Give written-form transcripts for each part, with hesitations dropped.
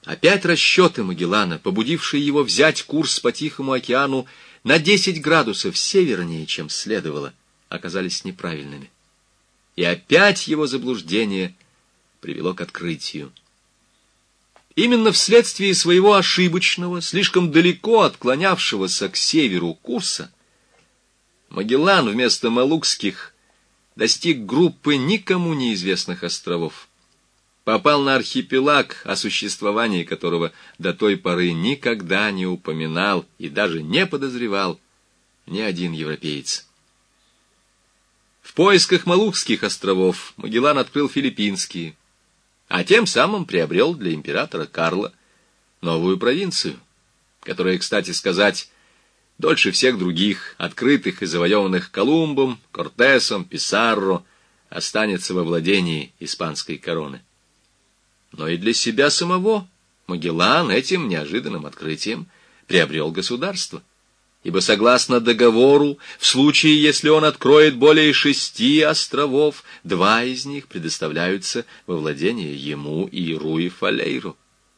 Опять расчеты Магеллана, побудившие его взять курс по Тихому океану на 10 градусов севернее, чем следовало, оказались неправильными. И опять его заблуждение привело к открытию. Именно вследствие своего ошибочного, слишком далеко отклонявшегося к северу курса, Магеллан вместо Малукских достиг группы никому неизвестных островов, попал на архипелаг, о существовании которого до той поры никогда не упоминал и даже не подозревал ни один европеец. В поисках Малукских островов Магеллан открыл филиппинские, а тем самым приобрел для императора Карла новую провинцию, которая, кстати сказать, дольше всех других, открытых и завоеванных Колумбом, Кортесом, Писарро, останется во владении испанской короны. Но и для себя самого Магеллан этим неожиданным открытием приобрел государство, ибо, согласно договору, в случае, если он откроет более 6 островов, 2 из них предоставляются во владение ему и Руи Фалейру.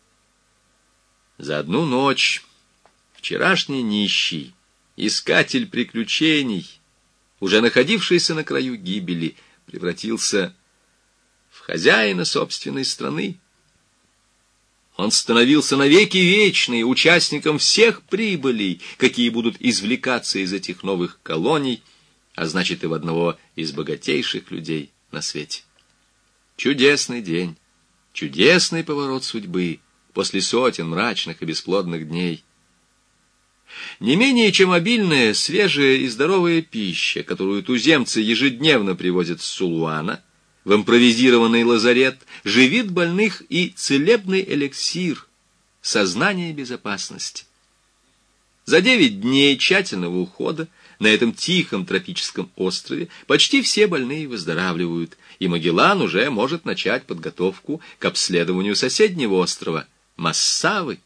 За одну ночь вчерашний нищий, искатель приключений, уже находившийся на краю гибели, превратился в хозяина собственной страны. Он становился навеки вечный участником всех прибылей, какие будут извлекаться из этих новых колоний, а значит и в одного из богатейших людей на свете. Чудесный день, чудесный поворот судьбы после сотен мрачных и бесплодных дней. Не менее чем обильная, свежая и здоровая пища, которую туземцы ежедневно привозят с Сулуана, в импровизированный лазарет, живит больных и целебный эликсир, сознание безопасности. За 9 дней тщательного ухода на этом тихом тропическом острове почти все больные выздоравливают, и Магеллан уже может начать подготовку к обследованию соседнего острова Массавы.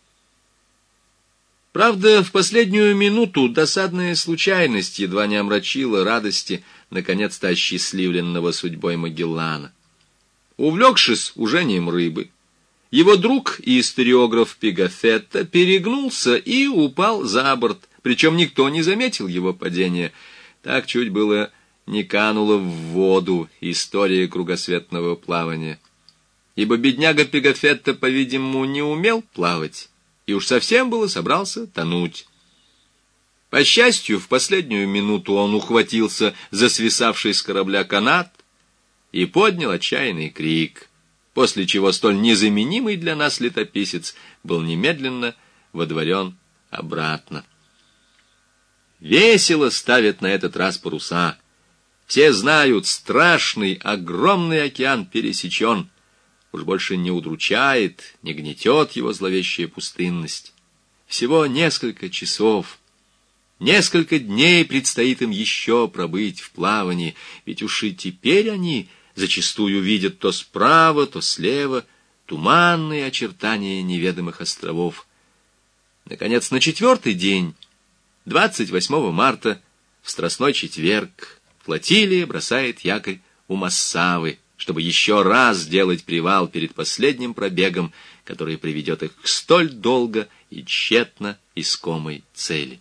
Правда, в последнюю минуту досадная случайность едва не омрачила радости наконец-то осчастливленного судьбой Магеллана. Увлекшись ужением рыбы, его друг и историограф Пигафетта перегнулся и упал за борт, причем никто не заметил его падения. Так чуть было не канула в воду история кругосветного плавания. Ибо бедняга Пигафетта, по-видимому, не умел плавать, и уж совсем было собрался тонуть. По счастью, в последнюю минуту он ухватился за свисавший с корабля канат и поднял отчаянный крик, после чего столь незаменимый для нас летописец был немедленно водворен обратно. Весело ставят на этот раз паруса. Все знают, страшный, огромный океан пересечен. Уж больше не удручает, не гнетет его зловещая пустынность. Всего несколько часов, несколько дней предстоит им еще пробыть в плавании, ведь уж и теперь они зачастую видят то справа, то слева туманные очертания неведомых островов. Наконец, на 4-й день, 28 марта, в Страстной четверг, флотилия бросает якорь у Массавы, чтобы еще раз сделать привал перед последним пробегом, который приведет их к столь долго и тщетно искомой цели.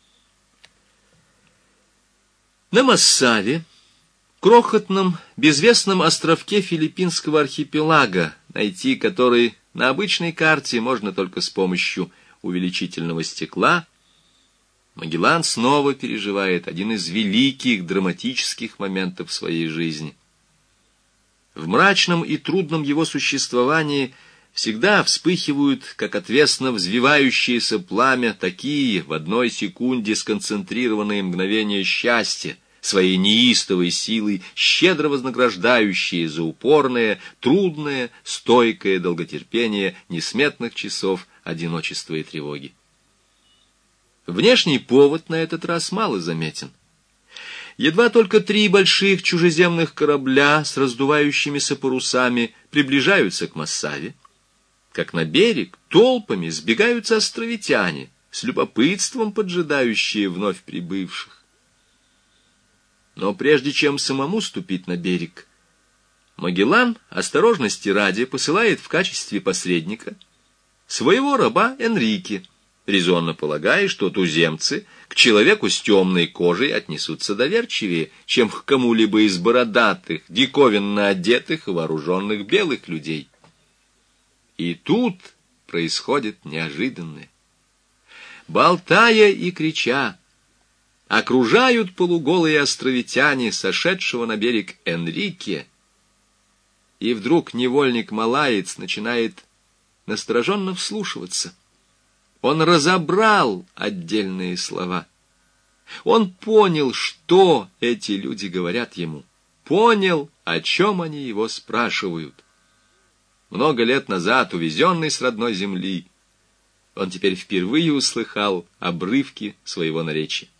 На Массаве, крохотном, безвестном островке филиппинского архипелага, найти который на обычной карте можно только с помощью увеличительного стекла, Магеллан снова переживает один из великих драматических моментов своей жизни. В мрачном и трудном его существовании всегда вспыхивают, как отвесно взвивающееся пламя, такие в одной секунде сконцентрированные мгновения счастья, своей неистовой силой, щедро вознаграждающие за упорное, трудное, стойкое долготерпение несметных часов одиночества и тревоги. Внешний повод на этот раз мало заметен. Едва только 3 больших чужеземных корабля с раздувающимися парусами приближаются к Массаве, как на берег толпами сбегаются островитяне, с любопытством поджидающие вновь прибывших. Но прежде чем самому ступить на берег, Магеллан, осторожности ради, посылает в качестве посредника своего раба Энрике, резонно полагая, что туземцы к человеку с темной кожей отнесутся доверчивее, чем к кому-либо из бородатых, диковинно одетых и вооруженных белых людей. И тут происходит неожиданное. Болтая и крича, окружают полуголые островитяне сошедшего на берег Энрике, и вдруг невольник-малаец начинает настороженно вслушиваться. Он разобрал отдельные слова. Он понял, что эти люди говорят ему. Понял, о чем они его спрашивают. Много лет назад, увезенный с родной земли, он теперь впервые услыхал обрывки своего наречия.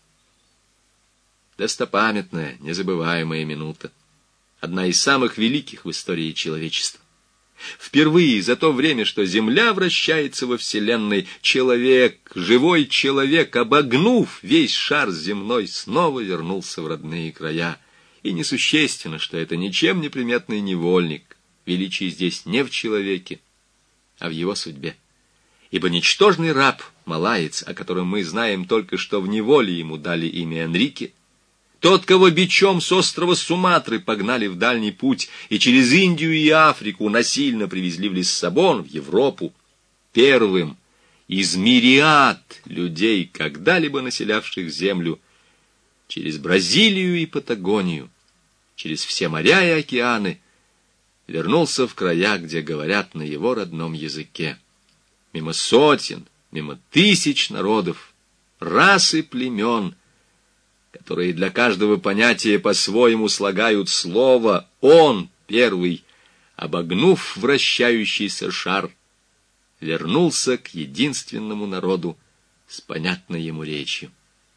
Достопамятная, незабываемая минута. Одна из самых великих в истории человечества. Впервые за то время, что Земля вращается во Вселенной, человек, живой человек, обогнув весь шар земной, снова вернулся в родные края. И несущественно, что это ничем не приметный невольник. Величие здесь не в человеке, а в его судьбе. Ибо ничтожный раб, малаец, о котором мы знаем только, что в неволе ему дали имя Энрике, тот, кого бичом с острова Суматры погнали в дальний путь и через Индию и Африку насильно привезли в Лиссабон, в Европу, первым из мириад людей, когда-либо населявших землю, через Бразилию и Патагонию, через все моря и океаны, вернулся в края, где говорят на его родном языке. Мимо сотен, мимо тысяч народов, рас и племен, которые для каждого понятия по-своему слагают слово, он, первый, обогнув вращающийся шар, вернулся к единственному народу с понятной ему речью.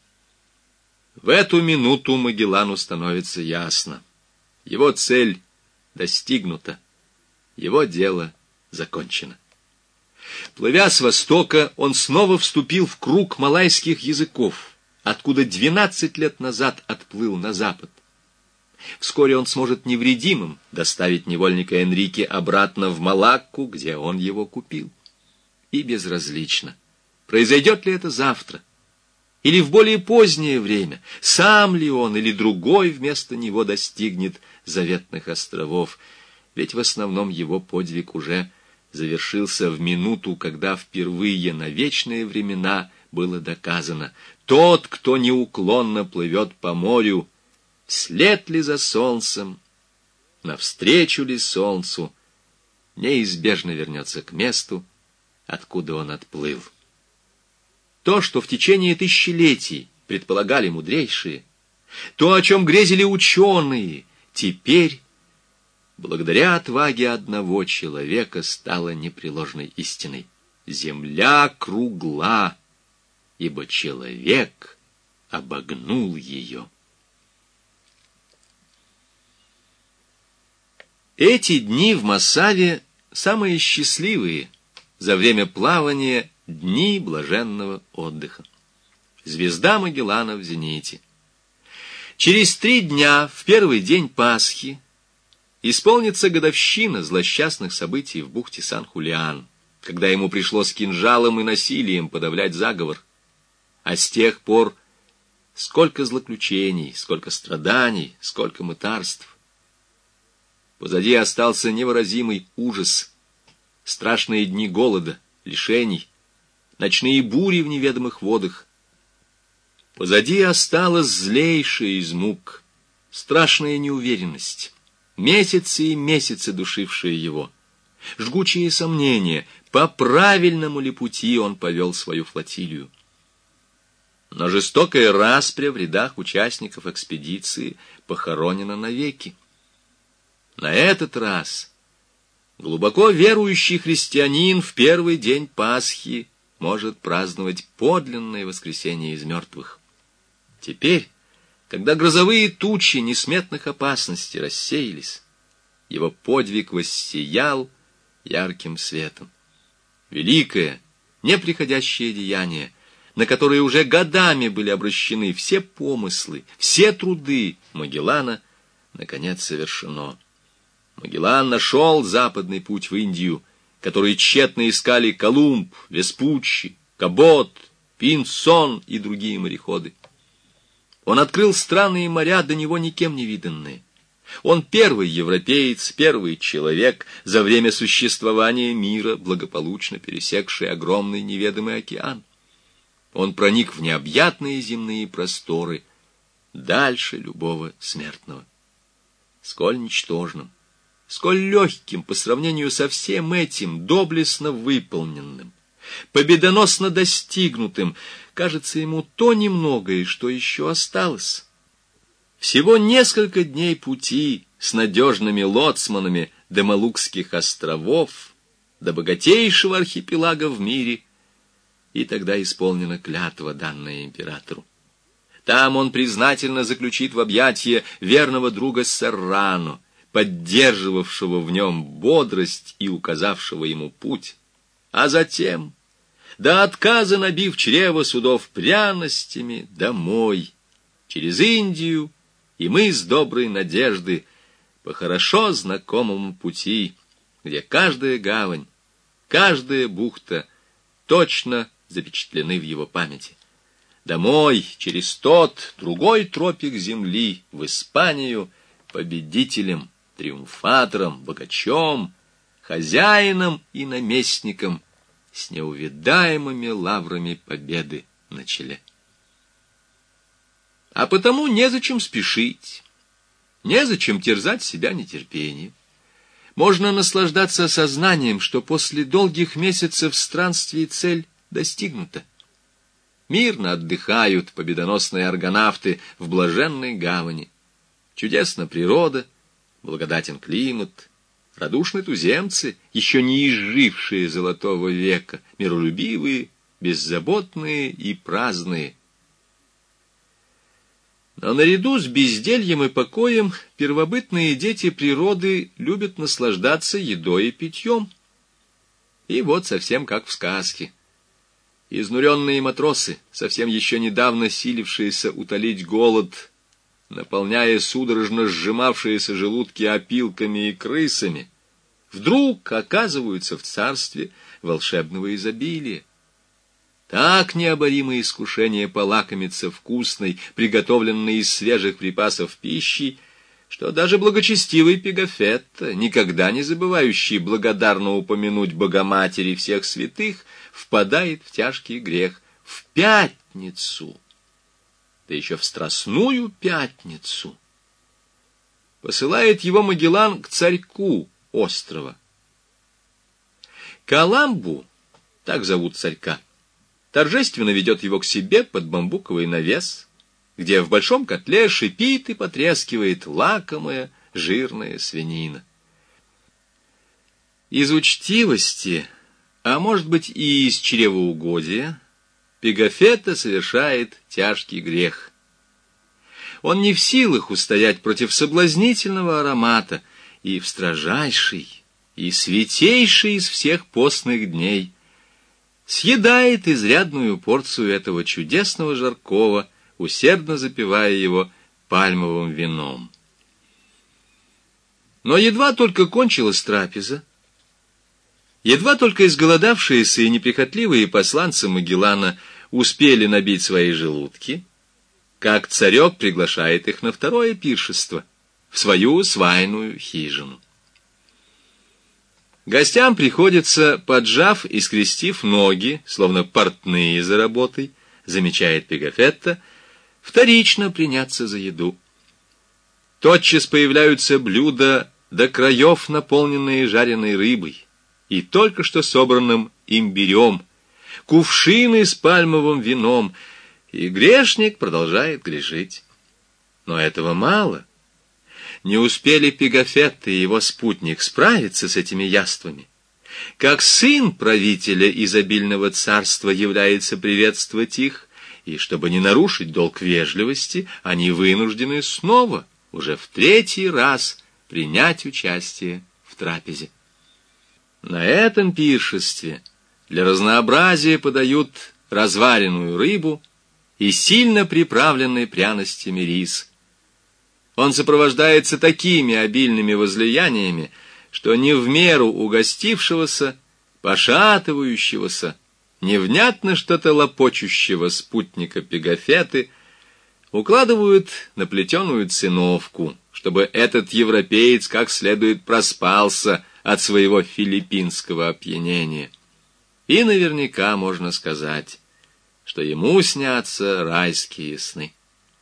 В эту минуту Магеллану становится ясно. Его цель достигнута, его дело закончено. Плывя с востока, он снова вступил в круг малайских языков, откуда 12 лет назад отплыл на запад. Вскоре он сможет невредимым доставить невольника Энрике обратно в Малакку, где он его купил. И безразлично, произойдет ли это завтра, или в более позднее время, сам ли он или другой вместо него достигнет заветных островов, ведь в основном его подвиг уже завершился в минуту, когда впервые на вечные времена было доказано: тот, кто неуклонно плывет по морю, вслед ли за солнцем, навстречу ли солнцу, неизбежно вернется к месту, откуда он отплыл. То, что в течение тысячелетий предполагали мудрейшие, то, о чем грезили ученые, теперь, благодаря отваге одного человека, стало непреложной истиной. Земля кругла, ибо человек обогнул ее. Эти дни в Массаве самые счастливые за время плавания дни блаженного отдыха. Звезда Магеллана в зените. Через 3 дня, в первый день Пасхи, исполнится годовщина злосчастных событий в бухте Сан-Хулиан, когда ему пришлось кинжалом и насилием подавлять заговор. А с тех пор сколько злоключений, сколько страданий, сколько мытарств. Позади остался невыразимый ужас, страшные дни голода, лишений, ночные бури в неведомых водах. Позади осталась злейшая из мук, страшная неуверенность, месяцы и месяцы душившие его, жгучие сомнения, по правильному ли пути он повел свою флотилию. Но жестокая распря в рядах участников экспедиции похоронена навеки. На этот раз глубоко верующий христианин в первый день Пасхи может праздновать подлинное воскресение из мертвых. Теперь, когда грозовые тучи несметных опасностей рассеялись, его подвиг воссиял ярким светом. Великое, неприходящее деяние, на которые уже годами были обращены все помыслы, все труды Магеллана, наконец совершено. Магеллан нашел западный путь в Индию, которые тщетно искали Колумб, Веспуччи, Кабот, Пинсон и другие мореходы. Он открыл странные моря, до него никем не виданные. Он первый европеец, первый человек, за время существования мира, благополучно пересекший огромный неведомый океан. Он проник в необъятные земные просторы, дальше любого смертного. Сколь ничтожным, сколь легким по сравнению со всем этим, доблестно выполненным, победоносно достигнутым, кажется ему то немногое, что еще осталось. Всего несколько дней пути с надежными лоцманами до Малукских островов, до богатейшего архипелага в мире, и тогда исполнена клятва, данная императору. Там он признательно заключит в объятия верного друга Серрано, поддерживавшего в нем бодрость и указавшего ему путь. А затем, до отказа набив чрево судов пряностями, домой, через Индию и мыс Доброй Надежды, по хорошо знакомому пути, где каждая гавань, каждая бухта точно запечатлены в его памяти. Домой, через тот, другой тропик земли, в Испанию, победителем, триумфатором, богачом, хозяином и наместником, с неувидаемыми лаврами победы на челе. А потому незачем спешить, незачем терзать себя нетерпением. Можно наслаждаться сознанием, что после долгих месяцев странствий цель достигнута. Мирно отдыхают победоносные аргонавты в блаженной гавани. Чудесна природа, благодатен климат, радушны туземцы, еще не изжившие золотого века, миролюбивые, беззаботные и праздные. Но наряду с бездельем и покоем первобытные дети природы любят наслаждаться едой и питьем. И вот совсем как в сказке. Изнуренные матросы, совсем еще недавно силившиеся утолить голод, наполняя судорожно сжимавшиеся желудки опилками и крысами, вдруг оказываются в царстве волшебного изобилия. Так необоримое искушение полакомиться вкусной, приготовленной из свежих припасов пищей, что даже благочестивый Пигафетто, никогда не забывающий благодарно упомянуть Богоматери всех святых, впадает в тяжкий грех в пятницу, да еще в Страстную пятницу. Посылает его Магеллан к царьку острова. Каламбу, так зовут царька, торжественно ведет его к себе под бамбуковый навес, где в большом котле шипит и потрескивает лакомая жирная свинина. Из учтивости, а может быть и из чревоугодия, Пигафетто совершает тяжкий грех. Он не в силах устоять против соблазнительного аромата и в строжайший и святейший из всех постных дней съедает изрядную порцию этого чудесного жаркого, усердно запивая его пальмовым вином. Но едва только кончилась трапеза, едва только изголодавшиеся и неприхотливые посланцы Магеллана успели набить свои желудки, как царек приглашает их на второе пиршество, в свою свайную хижину. Гостям приходится, поджав и скрестив ноги, словно портные за работой, замечает Пигафетто, вторично приняться за еду. Тотчас появляются блюда до краев, наполненные жареной рыбой и только что собранным имбирем, кувшины с пальмовым вином, и грешник продолжает грешить. Но этого мало. Не успели Пигафетто и его спутник справиться с этими яствами, как сын правителя изобильного царства является приветствовать их, и, чтобы не нарушить долг вежливости, они вынуждены снова, уже в третий раз, принять участие в трапезе. На этом пиршестве для разнообразия подают разваренную рыбу и сильно приправленный пряностями рис. Он сопровождается такими обильными возлияниями, что не в меру угостившегося пошатывающегося, невнятно что-то лопочущего спутника Пегафеты укладывают на плетеную циновку, чтобы этот европеец как следует проспался от своего филиппинского опьянения. И наверняка можно сказать, что ему снятся райские сны.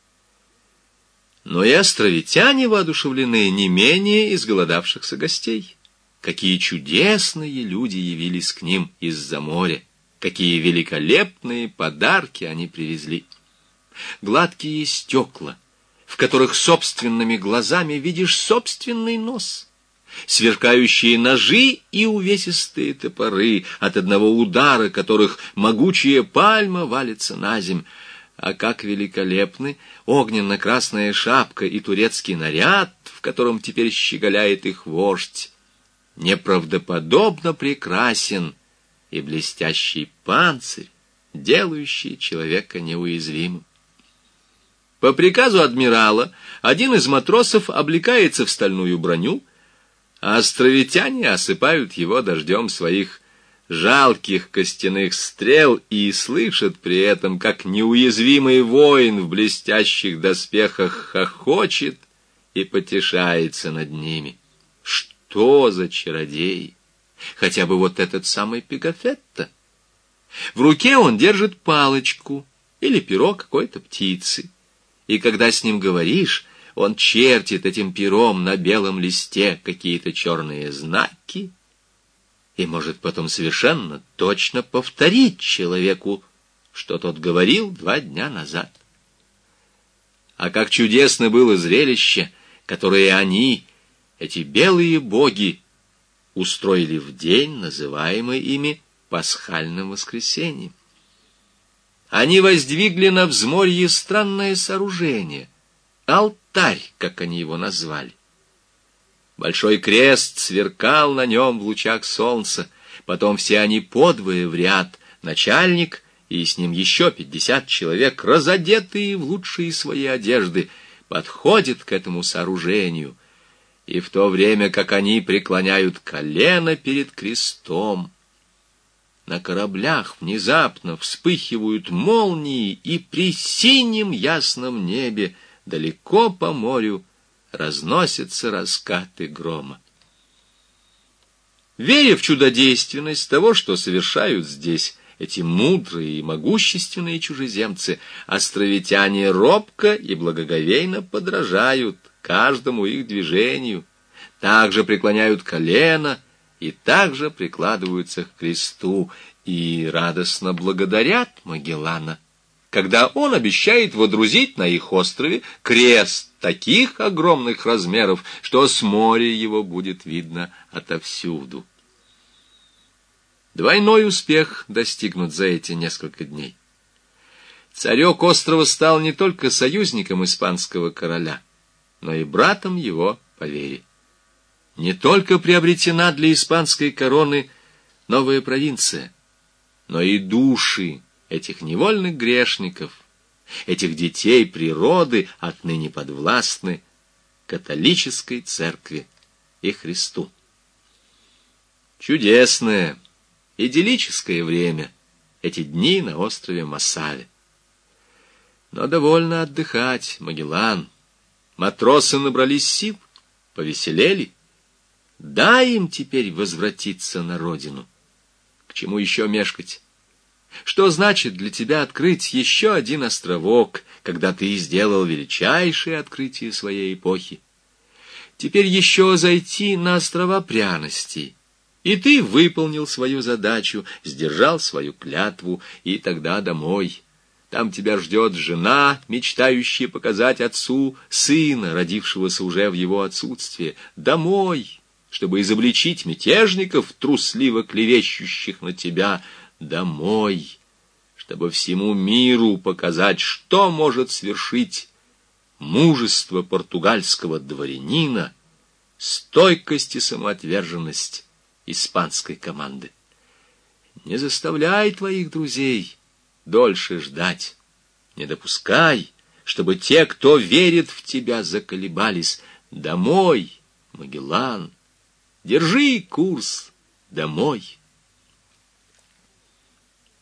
Но и островитяне воодушевлены не менее изголодавшихся гостей. Какие чудесные люди явились к ним из-за моря, какие великолепные подарки они привезли. Гладкие стекла, в которых собственными глазами видишь собственный нос, сверкающие ножи и увесистые топоры, от одного удара которых могучая пальма валится на земь. А как великолепны огненно-красная шапка и турецкий наряд, в котором теперь щеголяет их вождь. Неправдоподобно прекрасен и блестящий панцирь, делающий человека неуязвимым. По приказу адмирала один из матросов облекается в стальную броню, а островитяне осыпают его дождем своих жалких костяных стрел и слышат при этом, как неуязвимый воин в блестящих доспехах хохочет и потешается над ними. Что за чародей? Хотя бы вот этот самый Пегафетто. В руке он держит палочку или перо какой-то птицы, и когда с ним говоришь, он чертит этим пером на белом листе какие-то черные знаки и может потом совершенно точно повторить человеку, что тот говорил 2 дня назад. А как чудесно было зрелище, которое они, эти белые боги, устроили в день, называемый ими Пасхальным воскресеньем. Они воздвигли на взморье странное сооружение, алтарь, как они его назвали. Большой крест сверкал на нем в лучах солнца, потом все они подвое в ряд, начальник и с ним еще 50 человек, разодетые в лучшие свои одежды, подходят к этому сооружению, и в то время, как они преклоняют колено перед крестом, на кораблях внезапно вспыхивают молнии, и при синем ясном небе далеко по морю разносятся раскаты грома. Веря в чудодейственность того, что совершают здесь эти мудрые и могущественные чужеземцы, островитяне робко и благоговейно подражают каждому их движению, также преклоняют колено и также прикладываются к кресту и радостно благодарят Магеллана, когда он обещает водрузить на их острове крест таких огромных размеров, что с моря его будет видно отовсюду. Двойной успех достигнут за эти несколько дней. Царек острова стал не только союзником испанского короля, но и братом его по вере. Не только приобретена для испанской короны новая провинция, но и души этих невольных грешников, этих детей природы, отныне подвластны католической церкви и Христу. Чудесное, идиллическое время эти дни на острове Массаве. Но довольно отдыхать, Магеллан. Матросы набрались сил, повеселели. Дай им теперь возвратиться на родину. К чему еще мешкать? Что значит для тебя открыть еще один островок, когда ты сделал величайшее открытие своей эпохи? Теперь еще зайти на острова пряностей. И ты выполнил свою задачу, сдержал свою клятву, и тогда домой. Там тебя ждет жена, мечтающая показать отцу сына, родившегося уже в его отсутствие. Домой, чтобы изобличить мятежников, трусливо клевещущих на тебя. Домой, чтобы всему миру показать, что может свершить мужество португальского дворянина, стойкость и самоотверженность испанской команды. Не заставляй твоих друзей дольше ждать. Не допускай, чтобы те, кто верит в тебя, заколебались. Домой, Магеллан, держи курс домой.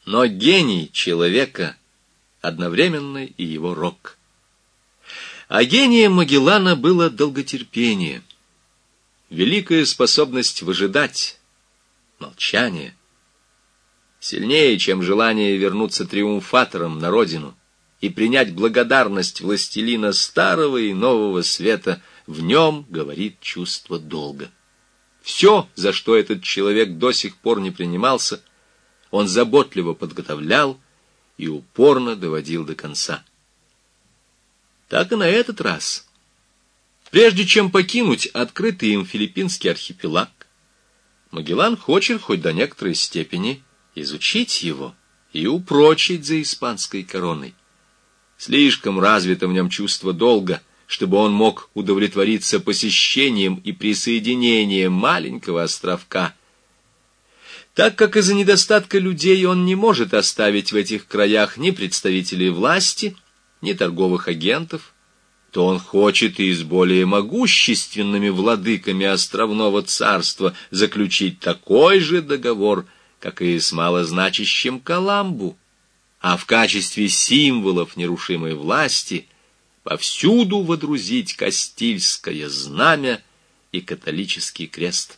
но гений человека одновременно и его рок. А гением Магеллана было долготерпение, великая способность выжидать, молчание, сильнее, чем желание вернуться триумфатором на родину и принять благодарность властелина старого и нового света. В нем говорит чувство долга. Все, за что этот человек до сих пор не принимался, он заботливо подготовлял и упорно доводил до конца. Так и на этот раз. Прежде чем покинуть открытый им филиппинский архипелаг, Магеллан хочет хоть до некоторой степени изучить его и упрочить за испанской короной. Слишком развито в нем чувство долга, чтобы он мог удовлетвориться посещением и присоединением маленького островка. Так как из-за недостатка людей он не может оставить в этих краях ни представителей власти, ни торговых агентов, то он хочет и с более могущественными владыками островного царства заключить такой же договор, как и с малозначащим Каламбу, а в качестве символов нерушимой власти повсюду водрузить Кастильское знамя и католический крест.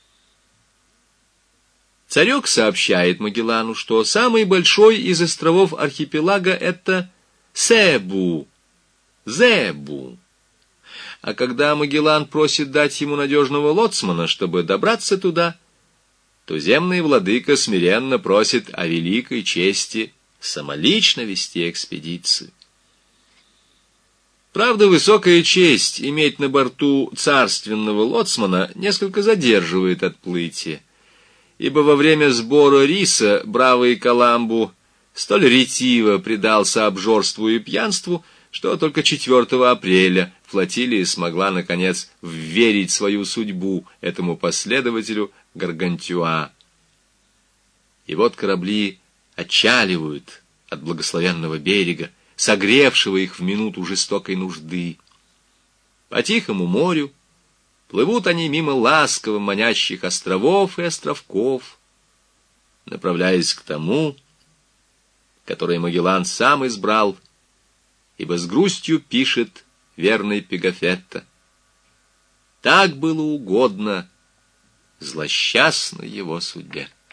Царек сообщает Магеллану, что самый большой из островов архипелага — это Себу, Зебу. А когда Магеллан просит дать ему надежного лоцмана, чтобы добраться туда, туземный владыка смиренно просит о великой чести самолично вести экспедицию. Правда, высокая честь иметь на борту царственного лоцмана несколько задерживает отплытие, ибо во время сбора риса бравый Каламбу столь ретиво предался обжорству и пьянству, что только 4 апреля флотилия смогла, наконец, вверить свою судьбу этому последователю Гаргантюа. И вот корабли отчаливают от благословенного берега, согревшего их в минуту жестокой нужды. По тихому морю плывут они мимо ласково манящих островов и островков, направляясь к тому, который Магеллан сам избрал, ибо с грустью пишет верный Пигафетто: так было угодно злосчастной его судьбе.